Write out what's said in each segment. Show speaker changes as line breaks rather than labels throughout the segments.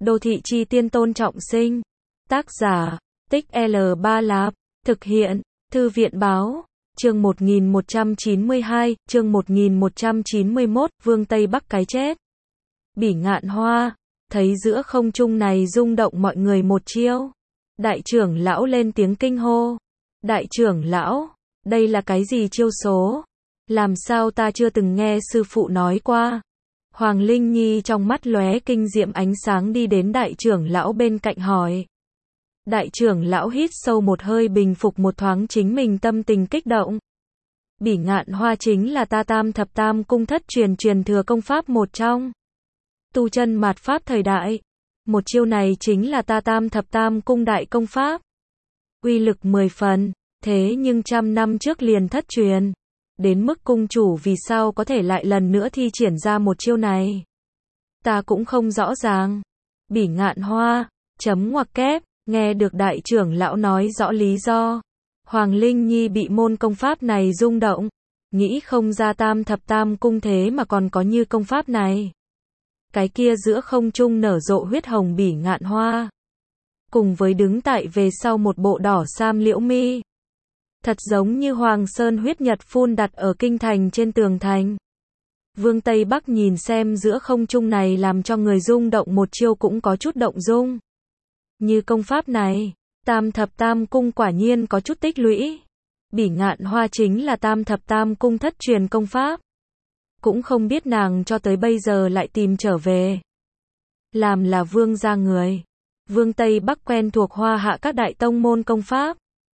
Đô thị chi tiên Tôn Trọng Sinh. Tác giả, Tích L3 Lạp. Thực hiện, Thư viện báo. Chương 1192, chương 1191, Vương Tây Bắc cái chết. Bỉ Ngạn Hoa, thấy giữa không trung này rung động mọi người một chiêu. Đại trưởng lão lên tiếng kinh hô. Đại trưởng lão, đây là cái gì chiêu số? Làm sao ta chưa từng nghe sư phụ nói qua? Hoàng Linh Nhi trong mắt lóe kinh diệm ánh sáng đi đến đại trưởng lão bên cạnh hỏi. Đại trưởng lão hít sâu một hơi bình phục một thoáng chính mình tâm tình kích động. Bỉ Ngạn Hoa chính là ta Tam Thập Tam Cung thất truyền thừa công pháp một trong. Tu chân mạt pháp thời đại. Một chiêu này chính là ta Tam Thập Tam Cung đại công pháp. Uy lực 10 phần, thế nhưng trăm năm trước liền thất truyền. Đến mức cung chủ vì sao có thể lại lần nữa thi triển ra một chiêu này. Ta cũng không rõ ràng. Bỉ Ngạn Hoa, chấm ngoặc kép, nghe được đại trưởng lão nói rõ lý do. Hoàng Linh Nhi bị môn công pháp này rung động. Nghĩ không ra Tam Thập Tam Cung thế mà còn có như công pháp này. Cái kia giữa không trung nở rộ huyết hồng Bỉ Ngạn Hoa. Cùng với đứng tại về sau một bộ đỏ sam liễu mi. Thật giống như Hoàng Sơn huyết nhật phun đặt ở kinh thành trên tường thành. Vương Tây Bắc nhìn xem giữa không trung này làm cho người rung động một chiêu cũng có chút động dung. Như công pháp này, Tam Thập Tam Cung quả nhiên có chút tích lũy. Bỉ Ngạn Hoa chính là Tam Thập Tam Cung thất truyền công pháp. Cũng không biết nàng cho tới bây giờ lại tìm trở về. Làm là vương gia người. Vương Tây Bắc quen thuộc Hoa Hạ các đại tông môn công pháp.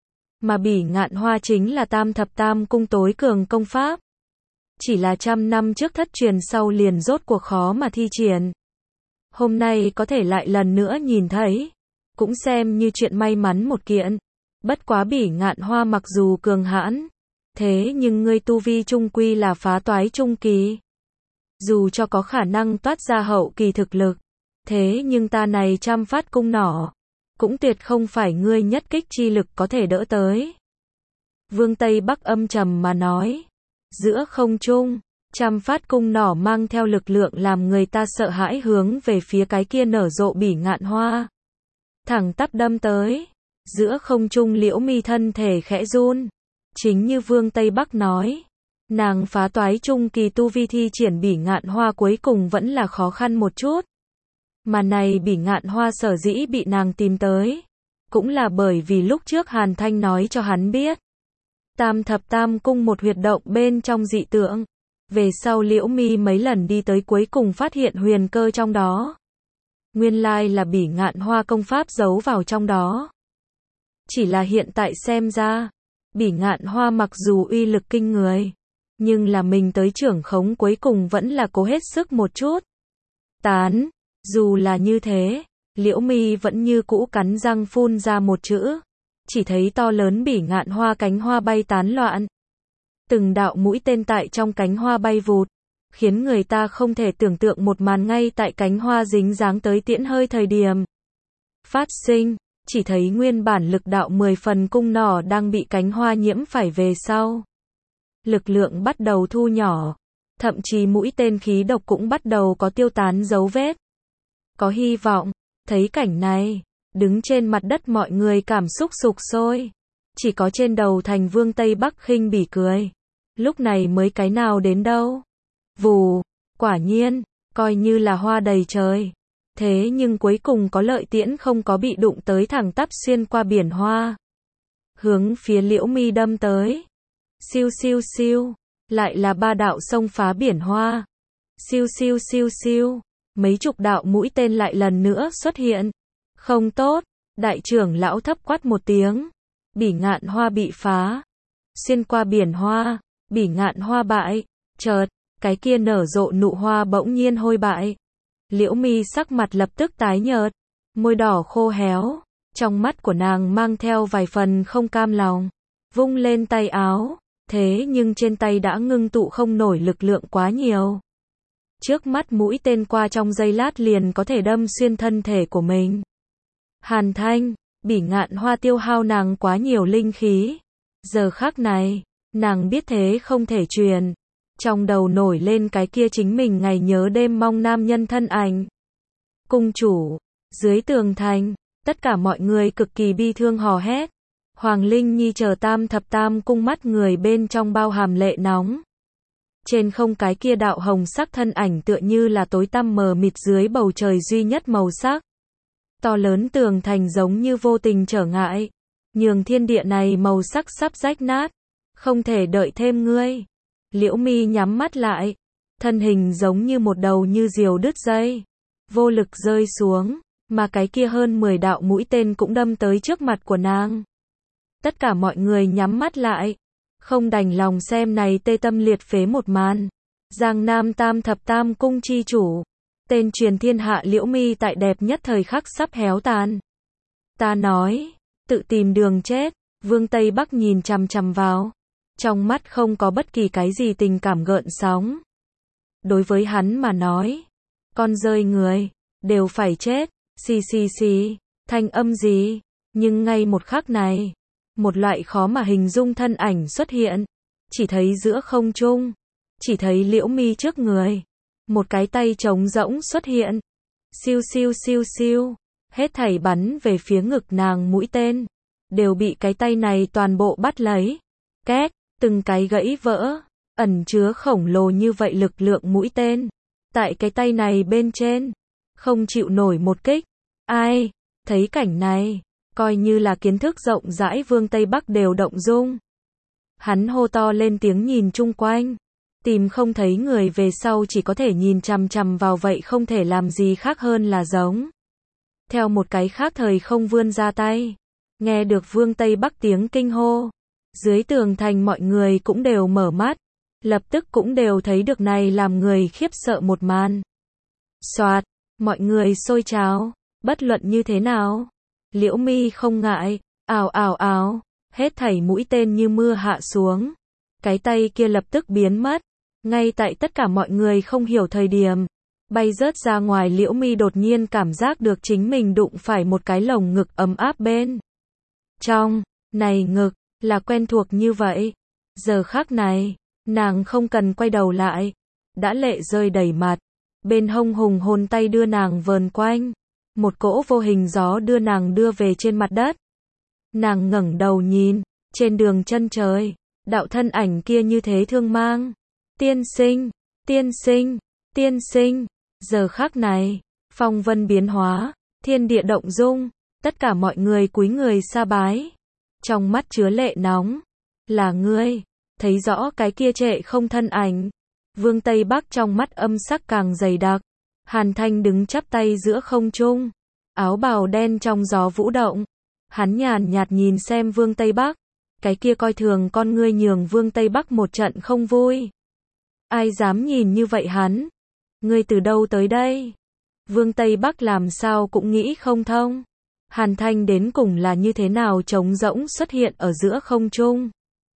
Mà Bỉ Ngạn Hoa chính là Tam Thập Tam Cung tối cường công pháp. Chỉ là trăm năm trước thất truyền sau liền rốt cuộc khó mà thi triển. Hôm nay có thể lại lần nữa nhìn thấy. Cũng xem như chuyện may mắn một kiện. Bất quá Bỉ Ngạn Hoa mặc dù cường hãn. Thế nhưng ngươi tu vi trung quy là phá toái trung kỳ. Dù cho có khả năng toát ra hậu kỳ thực lực. Thế nhưng ta này trăm phát cung nỏ. Cũng tuyệt không phải ngươi nhất kích chi lực có thể đỡ tới. Vương Tây Bắc âm trầm mà nói. Giữa không trung, trăm phát cung nỏ mang theo lực lượng làm người ta sợ hãi hướng về phía cái kia nở rộ Bỉ Ngạn Hoa. Thẳng tắp đâm tới. Giữa không trung liễu mi thân thể khẽ run. Chính như Vương Tây Bắc nói. Nàng phá toái trung kỳ tu vi thi triển Bỉ Ngạn Hoa cuối cùng vẫn là khó khăn một chút. Mà này Bỉ Ngạn Hoa sở dĩ bị nàng tìm tới. Cũng là bởi vì lúc trước Hàn Thanh nói cho hắn biết. Tam Thập Tam Cung một huyệt động bên trong dị tượng. Về sau liễu mi mấy lần đi tới cuối cùng phát hiện huyền cơ trong đó. Nguyên lai là Bỉ Ngạn Hoa công pháp giấu vào trong đó. Chỉ là hiện tại xem ra. Bỉ Ngạn Hoa mặc dù uy lực kinh người. Nhưng là mình tới trưởng khống cuối cùng vẫn là cố hết sức một chút. Tán. Dù là như thế, liễu mi vẫn như cũ cắn răng phun ra một chữ. Chỉ thấy to lớn Bỉ Ngạn Hoa cánh hoa bay tán loạn. Từng đạo mũi tên tại trong cánh hoa bay vụt. Khiến người ta không thể tưởng tượng một màn ngay tại cánh hoa dính dáng tới tiễn hơi thời điểm. Phát sinh, chỉ thấy nguyên bản lực đạo 10 phần cung nỏ đang bị cánh hoa nhiễm phải về sau. Lực lượng bắt đầu thu nhỏ. Thậm chí mũi tên khí độc cũng bắt đầu có tiêu tán dấu vết. Có hy vọng, thấy cảnh này, đứng trên mặt đất mọi người cảm xúc sục sôi. Chỉ có trên đầu thành Vương Tây Bắc khinh bỉ cười. Lúc này mới cái nào đến đâu. Vù, quả nhiên, coi như là hoa đầy trời. Thế nhưng cuối cùng có lợi tiễn không có bị đụng tới thẳng tắp xuyên qua biển hoa. Hướng phía liễu mi đâm tới. Siêu siêu siêu, lại là ba đạo xông phá biển hoa. Siêu siêu siêu siêu. Mấy chục đạo mũi tên lại lần nữa xuất hiện. Không tốt, đại trưởng lão thấp quát một tiếng. Bỉ Ngạn Hoa bị phá. Xuyên qua biển hoa, Bỉ Ngạn Hoa bại. Chợt, cái kia nở rộ nụ hoa bỗng nhiên hôi bại. Liễu mi sắc mặt lập tức tái nhợt. Môi đỏ khô héo. Trong mắt của nàng mang theo vài phần không cam lòng. Vung lên tay áo. Thế nhưng trên tay đã ngưng tụ không nổi lực lượng quá nhiều. Trước mắt mũi tên qua trong giây lát liền có thể đâm xuyên thân thể của mình. Hàn Thanh, Bỉ Ngạn Hoa tiêu hao nàng quá nhiều linh khí. Giờ khắc này, nàng biết thế không thể truyền. Trong đầu nổi lên cái kia chính mình ngày nhớ đêm mong nam nhân thân ảnh. Cung chủ, Dưới tường thành, tất cả mọi người cực kỳ bi thương hò hét. Hoàng Linh Nhi chờ tam thập tam cung mắt người bên trong bao hàm lệ nóng. Trên không cái kia đạo hồng sắc thân ảnh tựa như là tối tăm mờ mịt dưới bầu trời duy nhất màu sắc. To lớn tường thành giống như vô tình trở ngại, nhường thiên địa này màu sắc sắp rách nát, không thể đợi thêm ngươi. Liễu Mi nhắm mắt lại, thân hình giống như một đầu như diều đứt dây, vô lực rơi xuống, mà cái kia hơn 10 đạo mũi tên cũng đâm tới trước mặt của nàng. Tất cả mọi người nhắm mắt lại, không đành lòng xem này tê tâm liệt phế một màn. Giang Nam tam thập tam cung chi chủ, tên truyền thiên hạ Liễu Mi tại đẹp nhất thời khắc sắp héo tàn. Ta nói, tự tìm đường chết. Vương Tây Bắc nhìn chằm chằm vào, trong mắt không có bất kỳ cái gì tình cảm gợn sóng. Đối với hắn mà nói, con rơi người đều phải chết. Xì xì xì, thanh âm gì? Nhưng ngay một khắc này, một loại khó mà hình dung thân ảnh xuất hiện, chỉ thấy giữa không trung, chỉ thấy Liễu Mi trước người, một cái tay trống rỗng xuất hiện. Siêu siêu siêu siêu, hết thảy bắn về phía ngực nàng mũi tên, đều bị cái tay này toàn bộ bắt lấy. Két, từng cái gãy vỡ, ẩn chứa khổng lồ như vậy lực lượng mũi tên. Tại cái tay này bên trên, không chịu nổi một kích. Ai, thấy cảnh này, coi như là kiến thức rộng rãi Vương Tây Bắc đều động dung. Hắn hô to lên tiếng nhìn chung quanh, tìm không thấy người về sau chỉ có thể nhìn chằm chằm vào vậy không thể làm gì khác hơn là giống. Theo một cái khác thời không vươn ra tay, nghe được Vương Tây Bắc tiếng kinh hô, dưới tường thành mọi người cũng đều mở mắt, lập tức cũng đều thấy được này làm người khiếp sợ một màn. Soạt, mọi người xôi trào, bất luận như thế nào, Liễu Mi không ngại, ào ào ào, hết thảy mũi tên như mưa hạ xuống, cái tay kia lập tức biến mất, ngay tại tất cả mọi người không hiểu thời điểm, bay rớt ra ngoài. Liễu Mi đột nhiên cảm giác được chính mình đụng phải một cái lồng ngực ấm áp bên trong, này ngực, là quen thuộc như vậy. Giờ khắc này, nàng không cần quay đầu lại, đã lệ rơi đầy mặt, bên hông hùng hồn tay đưa nàng vờn quanh, một cỗ vô hình gió đưa nàng đưa về trên mặt đất. Nàng ngẩng đầu nhìn, trên đường chân trời, đạo thân ảnh kia như thế thương mang. Tiên sinh, tiên sinh, tiên sinh. Giờ khắc này, phong vân biến hóa, thiên địa động dung, tất cả mọi người cúi người sa bái. Trong mắt chứa lệ nóng, là ngươi, thấy rõ cái kia trệ không thân ảnh. Vương Tây Bắc trong mắt âm sắc càng dày đặc. Hàn Thanh đứng chắp tay giữa không trung, áo bào đen trong gió vũ động. Hắn nhàn nhạt nhìn xem Vương Tây Bắc, cái kia coi thường con ngươi nhường Vương Tây Bắc một trận không vui. Ai dám nhìn như vậy hắn? Ngươi từ đâu tới đây? Vương Tây Bắc làm sao cũng nghĩ không thông. Hàn Thanh đến cùng là như thế nào trống rỗng xuất hiện ở giữa không trung?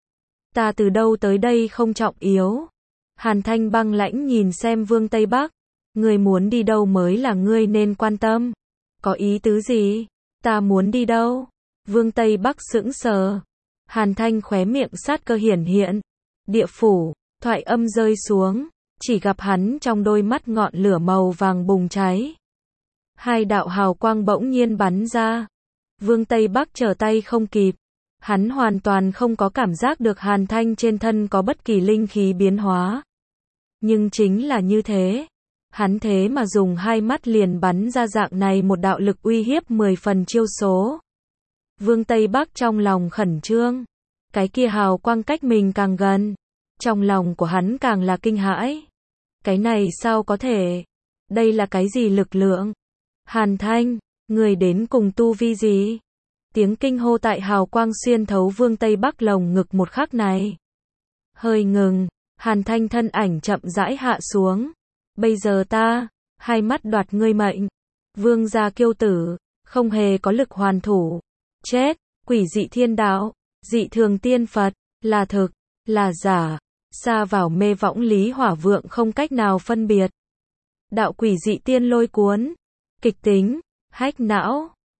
Ta từ đâu tới đây không trọng yếu. Hàn Thanh băng lãnh nhìn xem Vương Tây Bắc. Ngươi muốn đi đâu mới là ngươi nên quan tâm. Có ý tứ gì? Ta muốn đi đâu? Vương Tây Bắc sững sờ. Hàn Thanh khóe miệng sát cơ hiển hiện. Địa phủ, thoại âm rơi xuống, chỉ gặp hắn trong đôi mắt ngọn lửa màu vàng bùng cháy. Hai đạo hào quang bỗng nhiên bắn ra. Vương Tây Bắc trở tay không kịp. Hắn hoàn toàn không có cảm giác được Hàn Thanh trên thân có bất kỳ linh khí biến hóa. Nhưng chính là như thế. Hắn thế mà dùng hai mắt liền bắn ra dạng này một đạo lực uy hiếp 10 phần chiêu số. Vương Tây Bắc trong lòng khẩn trương. Cái kia hào quang cách mình càng gần. Trong lòng của hắn càng là kinh hãi. Cái này sao có thể? Đây là cái gì lực lượng? Hàn Thanh, người đến cùng tu vi gì? Tiếng kinh hô tại hào quang xuyên thấu Vương Tây Bắc lồng ngực một khắc này. Hơi ngừng, Hàn Thanh thân ảnh chậm rãi hạ xuống. Bây giờ ta, hai mắt đoạt ngươi mệnh. Vương gia kiêu tử, không hề có lực hoàn thủ. Chết, quỷ dị thiên đạo, dị thường tiên Phật, là thực, là giả. Xa vào mê võng lý hỏa vượng không cách nào phân biệt. Đạo quỷ dị tiên lôi cuốn, kịch tính, hách não.